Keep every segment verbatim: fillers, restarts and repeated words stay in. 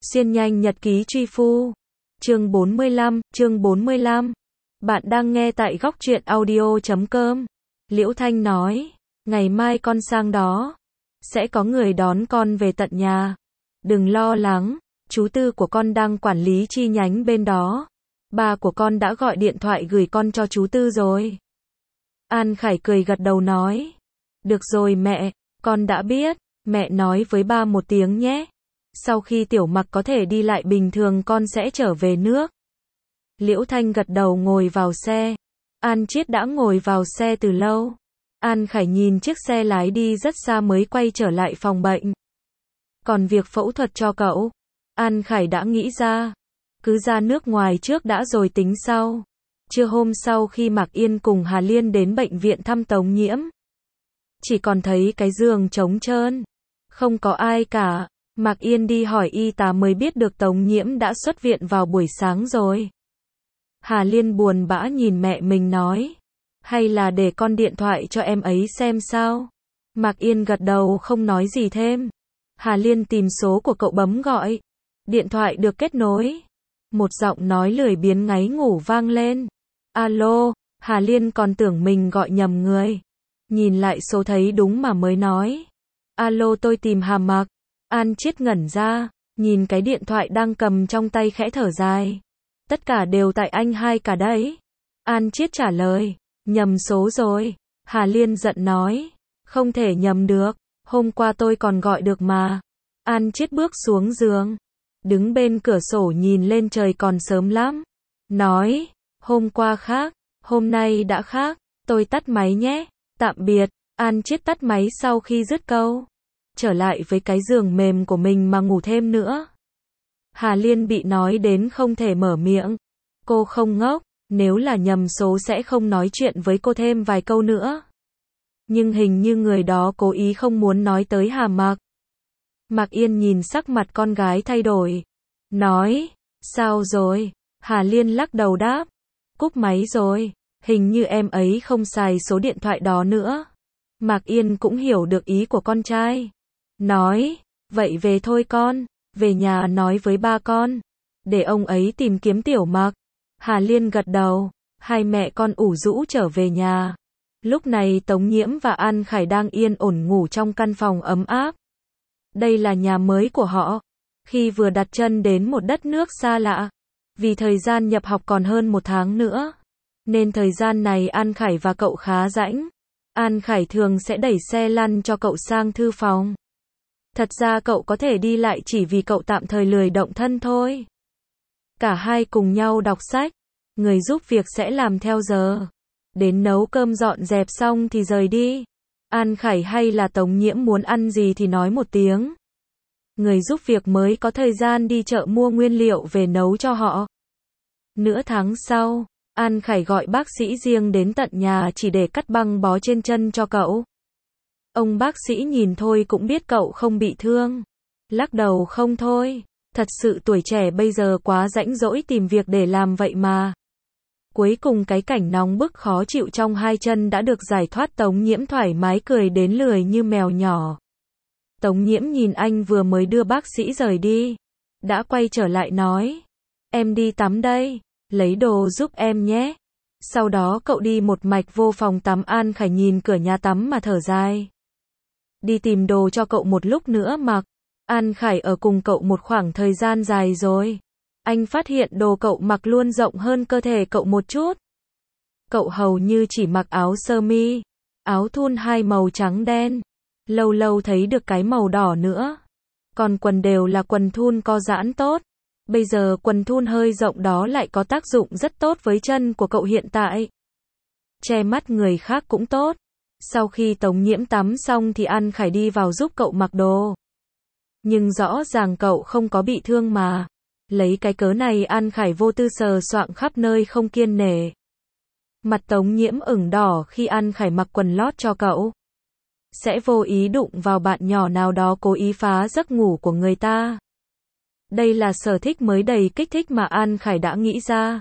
Xuyên nhanh nhật ký truy phu. Chương bốn mươi lăm, chương bốn mươi lăm. Bạn đang nghe tại góc truyện audio chấm com. Liễu Thanh nói, ngày mai con sang đó. Sẽ có người đón con về tận nhà. Đừng lo lắng, chú Tư của con đang quản lý chi nhánh bên đó. Ba của con đã gọi điện thoại gửi con cho chú Tư rồi. An Khải cười gật đầu nói. Được rồi mẹ, con đã biết, mẹ nói với ba một tiếng nhé. Sau khi Tiểu Mặc có thể đi lại bình thường con sẽ trở về nước. Liễu Thanh gật đầu ngồi vào xe. An Chiết đã ngồi vào xe từ lâu. An Khải nhìn chiếc xe lái đi rất xa mới quay trở lại phòng bệnh. Còn việc phẫu thuật cho cậu, An Khải đã nghĩ ra. Cứ ra nước ngoài trước đã rồi tính sau. Trưa hôm sau khi Mạc Yên cùng Hà Liên đến bệnh viện thăm Tống Nhiễm, chỉ còn thấy cái giường trống trơn. Không có ai cả. Mạc Yên đi hỏi y tá mới biết được Tống Nhiễm đã xuất viện vào buổi sáng rồi. Hà Liên buồn bã nhìn mẹ mình nói. Hay là để con điện thoại cho em ấy xem sao? Mạc Yên gật đầu không nói gì thêm. Hà Liên tìm số của cậu bấm gọi. Điện thoại được kết nối. Một giọng nói lười biếng ngáy ngủ vang lên. Alo, Hà Liên còn tưởng mình gọi nhầm người. Nhìn lại số thấy đúng mà mới nói. Alo, tôi tìm Hà Mặc. An Chiết ngẩn ra, nhìn cái điện thoại đang cầm trong tay khẽ thở dài. Tất cả đều tại anh hai cả đấy. An Chiết trả lời, nhầm số rồi. Hà Liên giận nói, không thể nhầm được, hôm qua tôi còn gọi được mà. An Chiết bước xuống giường, đứng bên cửa sổ nhìn lên trời còn sớm lắm. Nói, hôm qua khác, hôm nay đã khác, tôi tắt máy nhé, tạm biệt. An Chiết tắt máy sau khi dứt câu. Trở lại với cái giường mềm của mình mà ngủ thêm nữa. Hà Liên bị nói đến không thể mở miệng. Cô không ngốc, nếu là nhầm số sẽ không nói chuyện với cô thêm vài câu nữa. Nhưng hình như người đó cố ý không muốn nói tới Hà Mặc. Mạc Yên nhìn sắc mặt con gái thay đổi. Nói, sao rồi? Hà Liên lắc đầu đáp. Cúp máy rồi, hình như em ấy không xài số điện thoại đó nữa. Mạc Yên cũng hiểu được ý của con trai. Nói, vậy về thôi con, về nhà nói với ba con, để ông ấy tìm kiếm Tiểu Mặc. Hà Liên gật đầu, hai mẹ con ủ rũ trở về nhà. Lúc này Tống Nhiễm và An Khải đang yên ổn ngủ trong căn phòng ấm áp. Đây là nhà mới của họ, khi vừa đặt chân đến một đất nước xa lạ. Vì thời gian nhập học còn hơn một tháng nữa, nên thời gian này An Khải và cậu khá rãnh. An Khải thường sẽ đẩy xe lăn cho cậu sang thư phòng. Thật ra cậu có thể đi lại chỉ vì cậu tạm thời lười động thân thôi. Cả hai cùng nhau đọc sách, người giúp việc sẽ làm theo giờ. Đến nấu cơm dọn dẹp xong thì rời đi. An Khải hay là Tống Nhiễm muốn ăn gì thì nói một tiếng. Người giúp việc mới có thời gian đi chợ mua nguyên liệu về nấu cho họ. Nửa tháng sau, An Khải gọi bác sĩ riêng đến tận nhà chỉ để cắt băng bó trên chân cho cậu. Ông bác sĩ nhìn thôi cũng biết cậu không bị thương. Lắc đầu không thôi, thật sự tuổi trẻ bây giờ quá rãnh rỗi tìm việc để làm vậy mà. Cuối cùng cái cảnh nóng bức khó chịu trong hai chân đã được giải thoát. Tống Nhiễm thoải mái cười đến lười như mèo nhỏ. Tống Nhiễm nhìn anh vừa mới đưa bác sĩ rời đi, đã quay trở lại nói. Em đi tắm đây, lấy đồ giúp em nhé. Sau đó cậu đi một mạch vô phòng tắm. An Khải nhìn cửa nhà tắm mà thở dài. Đi tìm đồ cho cậu một lúc nữa mặc. An Khải ở cùng cậu một khoảng thời gian dài rồi. Anh phát hiện đồ cậu mặc luôn rộng hơn cơ thể cậu một chút. Cậu hầu như chỉ mặc áo sơ mi, áo thun hai màu trắng đen. Lâu lâu thấy được cái màu đỏ nữa. Còn quần đều là quần thun co giãn tốt. Bây giờ quần thun hơi rộng đó lại có tác dụng rất tốt với chân của cậu hiện tại. Che mắt người khác cũng tốt. Sau khi Tống Nhiễm tắm xong thì An Khải đi vào giúp cậu mặc đồ. Nhưng rõ ràng cậu không có bị thương mà. Lấy cái cớ này An Khải vô tư sờ soạng khắp nơi không kiêng nể. Mặt Tống Nhiễm ửng đỏ khi An Khải mặc quần lót cho cậu. Sẽ vô ý đụng vào bạn nhỏ nào đó cố ý phá giấc ngủ của người ta. Đây là sở thích mới đầy kích thích mà An Khải đã nghĩ ra.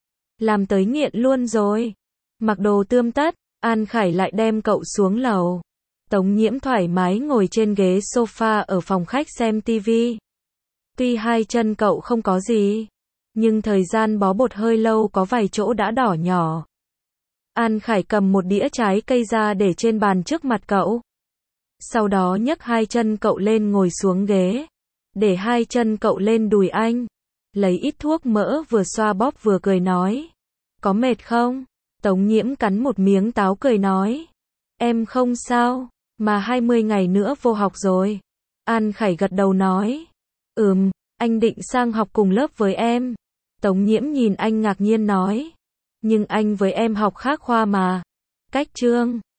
Làm tới nghiện luôn rồi. Mặc đồ tươm tất, An Khải lại đem cậu xuống lầu. Tống Nhiễm thoải mái ngồi trên ghế sofa ở phòng khách xem tivi. Tuy hai chân cậu không có gì, nhưng thời gian bó bột hơi lâu có vài chỗ đã đỏ nhỏ. An Khải cầm một đĩa trái cây ra để trên bàn trước mặt cậu. Sau đó nhấc hai chân cậu lên ngồi xuống ghế. Để hai chân cậu lên đùi anh. Lấy ít thuốc mỡ vừa xoa bóp vừa cười nói. Có mệt không? Tống Nhiễm cắn một miếng táo cười nói. Em không sao, mà hai mươi ngày nữa vô học rồi. An Khải gật đầu nói. Ừm, anh định sang học cùng lớp với em. Tống Nhiễm nhìn anh ngạc nhiên nói. Nhưng anh với em học khác khoa mà. Cách chương